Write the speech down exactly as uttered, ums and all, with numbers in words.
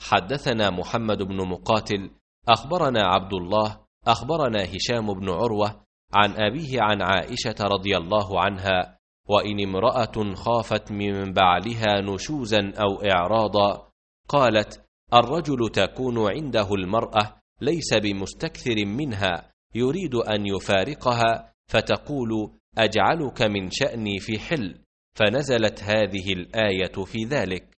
حدثنا محمد بن مقاتل أخبرنا عبد الله أخبرنا هشام بن عروة عن أبيه عن عائشة رضي الله عنها: وإن امرأة خافت من بعلها نشوزا أو إعراضا، قالت: الرجل تكون عنده المرأة ليس بمستكثر منها، يريد أن يفارقها، فتقول: أجعلك من شأني في حل، فنزلت هذه الآية في ذلك.